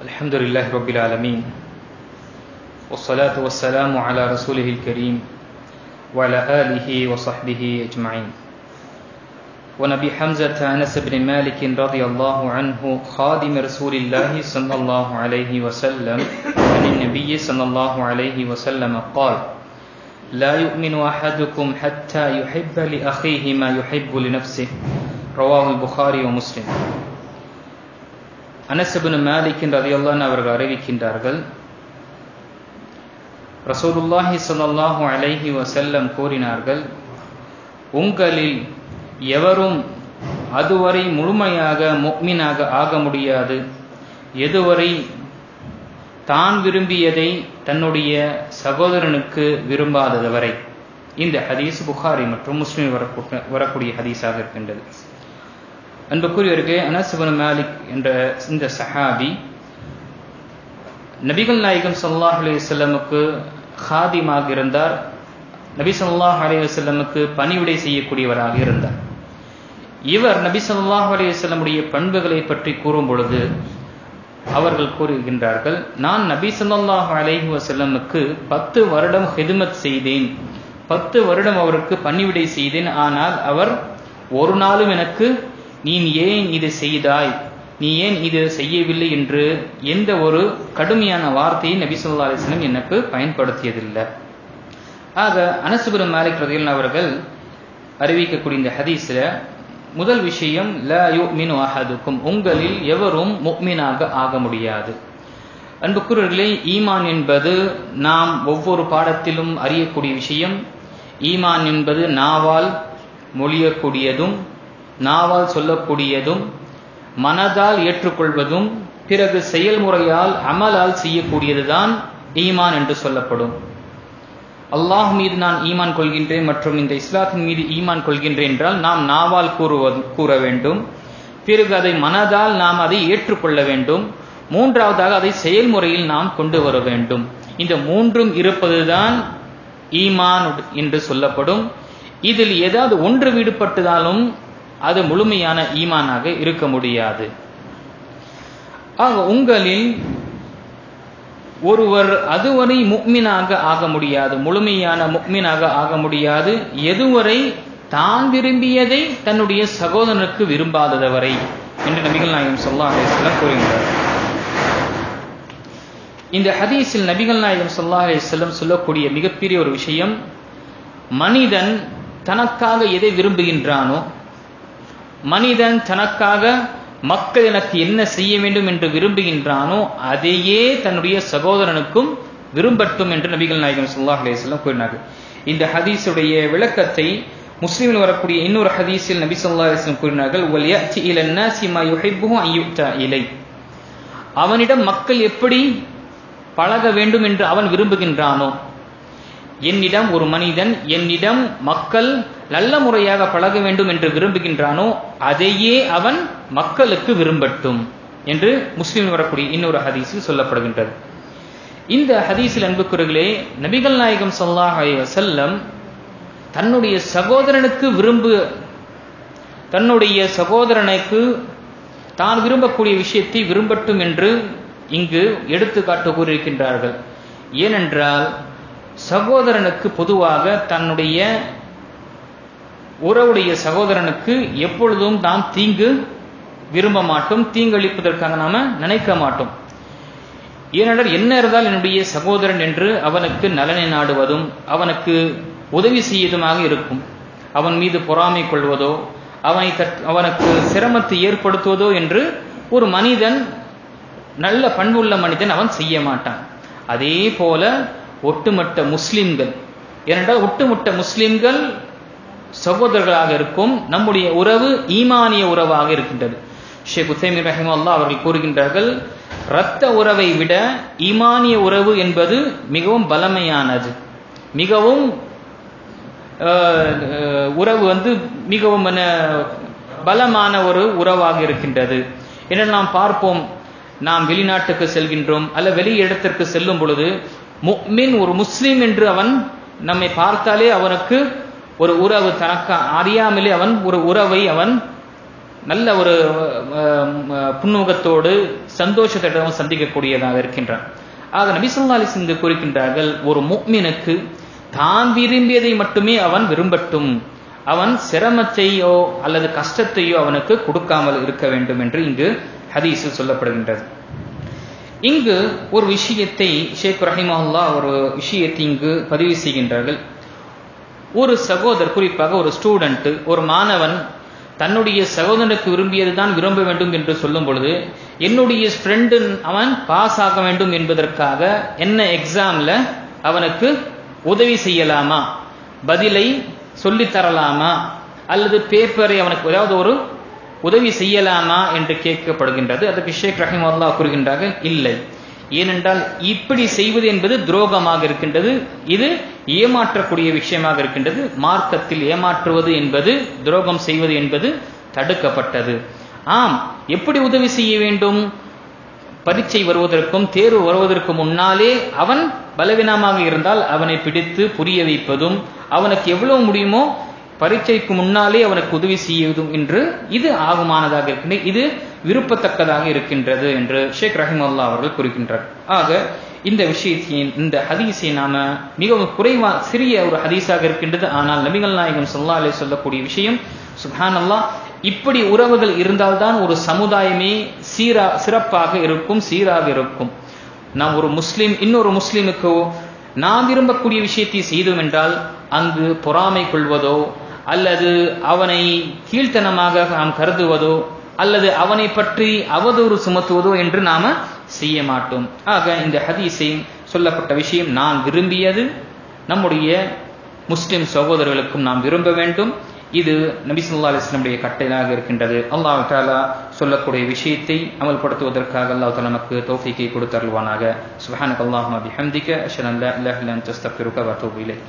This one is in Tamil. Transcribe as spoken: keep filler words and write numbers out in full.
الحمد لله رب العالمين والصلاة والسلام على رسوله الكريم وعلى آله وصحبه أجمعين. ونبي حمزة أنس بن مالك رضي الله عنه خادم رسول الله صلى الله عليه وسلم عن النبي صلى الله عليه وسلم قال: لا يؤمن أحدكم حتى يحب لأخيه ما يحب لنفسه. رواه البخاري ومسلم. அனஸ் இப்னு மாலிக் ரலியல்லாஹு அன்ஹு அவர்கள் அறிவிக்கின்றார்கள், ரசூலுல்லாஹி ஸல்லல்லாஹு அலைஹி வஸல்லம் கூறினார்கள், உங்களில் எவரும் அதுவரை முழுமையாக முஃமினாக ஆக முடியாது எதுவரை தான் விரும்பியதை தன்னுடைய சகோதரனுக்கு விரும்பாதவரை. இந்த ஹதீஸ் புகாரி மற்றும் முஸ்லிம் வரக்கூடிய ஹதீஸாக இருக்கின்றது. அன்புக்குரியவர்களே, அனஸ் இப்னு மாலிக் என்ற இந்த சஹாபி நபிகள் நாயகம் ஸல்லல்லாஹு அலைஹி வஸல்லமுக்கு ஹாதிமாக இருந்தார். நபி ஸல்லல்லாஹு அலைஹி வஸல்லமுக்கு பணிவிடை செய்யக்கூடியவராக இருந்தார். இவர் நபி ஸல்லல்லாஹு அலைஹி வஸல்லமுடைய பண்புகளை பற்றி கூறும் பொழுது அவர்கள் கூறுகின்றார்கள், நான் நபி ஸல்லல்லாஹு அலைஹி வஸல்லமுக்கு பத்து வருடம் ஹிதுமத் செய்தேன், பத்து வருடம் அவருக்கு பணிவிடை செய்தேன். ஆனால் அவர் ஒரு நாளும் எனக்கு நீ ஏன் இது செய்தாய், நீ ஏன் இது செய்யவில்லை என்று எந்த ஒரு கடுமையான வார்த்தையை நபி ஸல்லல்லாஹு அலைஹி வஸல்லம் எனக்கு பயன்படுத்தியதில்லை. ஆக அனஸ் இப்னு மாலிக் ரலியல்லாஹு அவர்கள் அறிவிக்கக்கூடிய இந்த ஹதீஸ்ல முதல் விஷயம், லா யுமினு அஹதுக்கும், உங்களில் எவரும் முஃமினாக ஆக முடியாது. அன்புக்குரியவர்களே, ஈமான் என்பது நாம் ஒவ்வொரு பாடத்திலும் அறியக்கூடிய விஷயம். ஈமான் என்பது நாவால் மொழியக்கூடியதும், நாவால் சொல்லக்கூடியதும், மனதால் ஏற்றுக்கொள்வதும், பிறகு செயல்முறையால் அமலால் செய்யக்கூடியதுதான் ஈமான் என்று சொல்லப்படும். அல்லாஹ் மீது நான் ஈமான் கொள்கின்றேன் மற்றும் இந்த இஸ்லாத்தின் மீது ஈமான் கொள்கின்றேன் என்றால் நாம் நாவால் கூறுவது கூற வேண்டும், பிறகு அதை மனதால் நாம் அதை ஏற்றுக்கொள்ள வேண்டும், மூன்றாவதாக அதை செயல்முறையில் நாம் கொண்டு வர வேண்டும். இந்த மூன்றும் இருப்பதுதான் ஈமான் என்று சொல்லப்படும். இதில் ஏதாவது ஒன்று விடுபட்டதாலும் அது முழுமையான ஈமானாக இருக்க முடியாது. ஆக உங்களில் ஒருவர் அதுவரை முஃமினாக ஆக முடியாது, முழுமையான முஃமினாக ஆக முடியாது எதுவரை தான் விரும்பியதை தன்னுடைய சகோதரனுக்கு விரும்பாதவரை என்று நபிகள் நாயகம் ஸல்லல்லாஹு அலைஹி வஸல்லம் கூறுகிறார். இந்த ஹதீஸில் நபிகள் நாயகம் ஸல்லல்லாஹு அலைஹி வஸல்லம் சொல்லக்கூடிய மிகப்பெரிய ஒரு விஷயம், மனிதன் தனக்காக எதை விரும்புகின்றானோ, மனிதன் தனக்காக மக்கள் எனக்கு என்ன செய்ய வேண்டும் என்று விரும்புகின்றானோ அதையே தன்னுடைய சகோதரனுக்கும் விரும்பட்டும் என்று நபிகள் நாயகம் ஸல்லல்லாஹு அலைஹி வஸல்லம் கூறினார்கள். இந்த ஹதீஸுடைய விளக்கத்தை முஸ்லிமில் வரக்கூடிய இன்னொரு ஹதீஸில் நபி ஸல்லல்லாஹு அலைஹி வஸல்லம் கூறினார்கள், வல்யஅதி இலன் நாஸி மா யுஹிப்புஹு அன் யுக்தா இலை. அவனிடம் மக்கள் எப்படி பழக வேண்டும் என்று அவன் விரும்புகின்றானோ, என்னிடம் ஒரு மனிதன் என்னிடம் மக்கள் நல்ல முறையாக பழக வேண்டும் என்று விரும்புகின்றானோ அதையே அவன் மக்களுக்கு விரும்பட்டும் என்று முஸ்லிம் வரக்கூடிய இன்னொரு ஹதீஸில் சொல்லப்படுகின்றது. இந்த ஹதீஸில் அன்புக்குரியவர்களே, நபிகள் நாயகம் ஸல்லல்லாஹு அலைஹி வஸல்லம் தன்னுடைய சகோதரனுக்கு விரும்பு தன்னுடைய சகோதரனுக்கு தான் விரும்பக்கூடிய விஷயத்தை விரும்பட்டும் என்று இங்கு எடுத்துக்காட்டு கூறியிருக்கின்றார்கள். ஏனென்றால் சகோதரனுக்கு பொதுவாக தன்னுடைய உறவுடைய சகோதரனுக்கு எப்பொழுதும் நாம் தீங்கு விரும்ப மாட்டோம், தீங்களிப்பதற்காக நாம நினைக்க மாட்டோம். ஏனென்றால் என்ன இருந்தால் என்னுடைய சகோதரன் என்று அவனுக்கு நலனை நாடுவதும் அவனுக்கு உதவி செய்வதுமாக இருக்கும். அவன் மீது பொறாமை கொள்வதோ அவனை அவனுக்கு சிரமத்தை ஏற்படுத்துவதோ என்று ஒரு மனிதன், நல்ல பண்புள்ள மனிதன் அவன் செய்ய மாட்டான். அதே போல ஒட்டுமொத்த முஸ்லிம்கள், ஏனென்றால் ஒட்டுமொத்த முஸ்லிம்கள் சகோதரர்களாக இருக்கும். நம்முடைய உறவு ஈமானிய உறவாக இருக்கின்றது. ஷேக் உத்தைமீன் ரஹிமஹுல்லாஹ் அவர்கள் கூறுகின்றார்கள், இரத்த உறவை விட ஈமானிய உறவு என்பது மிகவும் பலமையானது, மிகவும் உறவு வந்து மிகவும் பலமான ஒரு உறவாக இருக்கின்றது. என நாம் பார்ப்போம், நாம் வெளிநாட்டுக்கு செல்கின்றோம் அல்ல வெளி இடத்திற்கு செல்லும் பொழுது முஃமின் ஒரு முஸ்லிம் என்று அவன் நம்மை பார்த்தாலே அவனுக்கு ஒரு உறவு, தனக்கு அறியாமலே அவன் ஒரு உறவை அவன் நல்ல ஒரு புன்முகத்தோடு சந்தோஷத்திடம் சந்திக்கக்கூடியதாக இருக்கின்றான். ஆக நபி ஸல்லல்லாஹு அலைஹி வஸல்லம் கூறுகின்றார்கள், ஒரு முஃமினுக்கு தான் விரும்பியதை மட்டுமே அவன் விரும்பட்டும், அவன் சிரமத்தையோ அல்லது கஷ்டத்தையோ அவனுக்கு கொடுக்காமல் இருக்க வேண்டும் என்று இங்கு ஹதீஸில் சொல்லப்படுகின்றது. இங்கு ஒரு விஷயத்தை ஷேக் ரஹிமஹுல்லாஹ் ஒரு விஷயத்தை இங்கு பதிவு செய்கின்றார்கள். ஒரு சகோதரர், குறிப்பாக ஒரு ஸ்டூடெண்ட், ஒரு மாணவன் தன்னுடைய சகோதரனுக்கு விரும்பியது தான் விரும்ப வேண்டும் என்று சொல்லும் பொழுது, என்னுடைய ஃப்ரெண்டு அவன் பாஸ் ஆக வேண்டும் என்பதற்காக என்ன எக்ஸாம்ல அவனுக்கு உதவி செய்யலாமா, பதிலை சொல்லித்தரலாமா, அல்லது பேப்பரை அவனுக்கு ஏதாவது ஒரு உதவி செய்யலாமா என்று கேட்கப்படுகின்றது. அதுக்கு ஷேக் ரஹிமஹுல்லாஹ் கூறுகின்றார்கள், இல்லை. ஏனென்றால் இப்படி செய்வது என்பது துரோகமாக இருக்கின்றது, இது ஏமாற்றக்கூடிய விஷயமாக இருக்கின்றது. மார்க்கத்தில் ஏமாற்றுவது என்பது, துரோகம் செய்வது என்பது தடுக்கப்பட்டது. ஆம், எப்படி உதவி செய்ய வேண்டும்? பரீட்சை வருவதற்கும் தேர்வு வருவதற்கு முன்னாலே அவன் பலவீனமாக இருந்தால் அவனை பிடித்து புரிய வைப்பதும், அவனுக்கு எவ்வளவு முடியுமோ பரீட்சைக்கு முன்னாலே அவனுக்கு உதவி செய்வதும் என்று இது ஆகுமானதாக இருக்கின்றது, இது விருப்பத்தக்கதாக இருக்கின்றது என்று ஷேக் ரஹிமஹுல்லாஹ் அவர்கள் கூறுகின்றார். ஆக இந்த விஷயத்தின் இந்த ஹதீஸை நாம மிகவும் குறைவா சிறிய ஒரு ஹதீஸாக இருக்கின்றது. ஆனால் நபிகள் நாயகம் ஸல்லல்லாஹு அலைஹி சொல்லக்கூடிய விஷயம் சுப்ஹானல்லாஹ், இப்படி உறவுகள் இருந்தால்தான் ஒரு சமுதாயமே சீரா சிறப்பாக இருக்கும், சீராக இருக்கும். நாம் ஒரு முஸ்லிம் இன்னொரு முஸ்லிமுக்கு நாம் விரும்பக்கூடிய விஷயத்தை செய்தோம் என்றால் அங்கு பொறாமை கொள்வதோ அல்லது அவனை கீழ்த்தனமாக நாம் கருதுவதோ அல்லது அவனை பற்றி அவதூறு சுமத்துவதோ என்று நாம செய்ய மாட்டோம். ஆக இந்த ஹதீஸில் சொல்லப்பட்ட விஷயம், நான் விரும்பியது நம்முடைய முஸ்லிம் சகோதரர்களுக்கும் நாம் விரும்ப வேண்டும். இது நபி ஸல்லல்லாஹு அலைஹி வஸல்லம் கட்டளையாக இருக்கின்றது. அல்லாஹ் தஆலா சொல்லக்கூடிய விஷயத்தை அமல்படுத்துவதற்காக அல்லாஹ் தஆலா நமக்கு தௌஃபீக்கை கொடுத்தருள்வானாக. சுப்ஹானக்கல்லாஹும்ம பிஹம்திக அஷ்ஹது அன் லா இலாஹா இல்லா அன்த அஸ்தக்ஃபிருக வ அத்தூபு இலைக்.